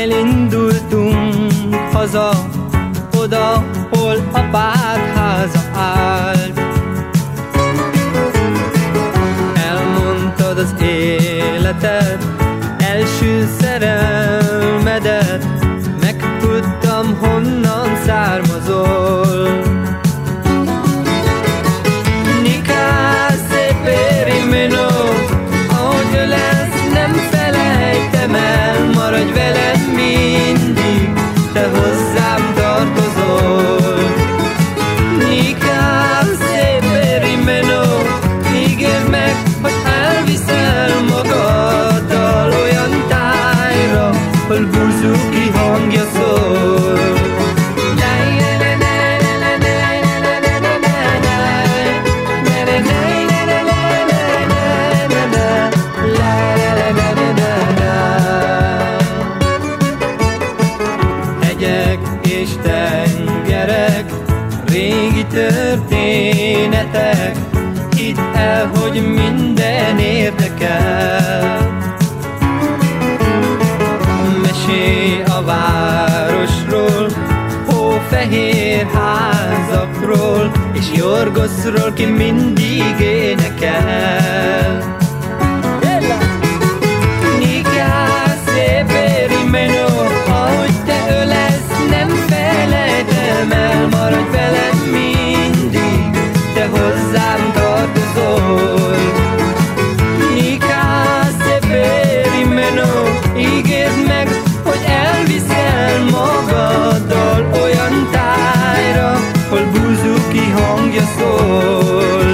Elindultunk haza, oda, hol apád háza állt. Elmondtad az életed, első szerelmedet, megtudtam, honnan származol. Nikász Périmino, ahogy ölelsz, nem felejtem el, maradj velem mindig, te hozzám tartozol. Nikász Périmino, ígérd meg, hogy elviszel magaddal olyan tájra, hol Buzuki hangja szól. Hegyek és tengerek, régi történetek, hidd el, hogy minden érdekel. Mesélj a városról, hófehér házakról, és Jorgoszról, ki mindig énekel. Nikász Périmino, ahogy te ölelsz, nem felejtem el, maradj velem mindig, te hozzám tartozol. Nikász Périmino, ígérd meg, hogy elviszel magaddal olyan tájra, hol Buzuki hangja szól.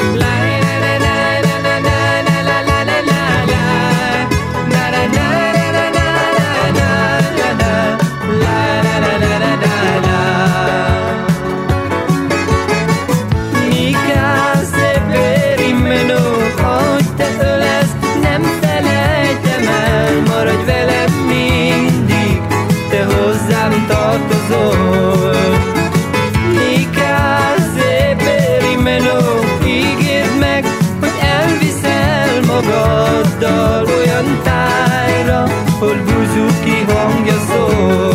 Nikász Périmino, ahogy te ölelsz, nem felejtem el, maradj velem mindig, te hozzám tartozol. Nikász Périmino, ígérd meg, hogy elviszel magaddal olyan tájra, hol Buzuki hangja szól.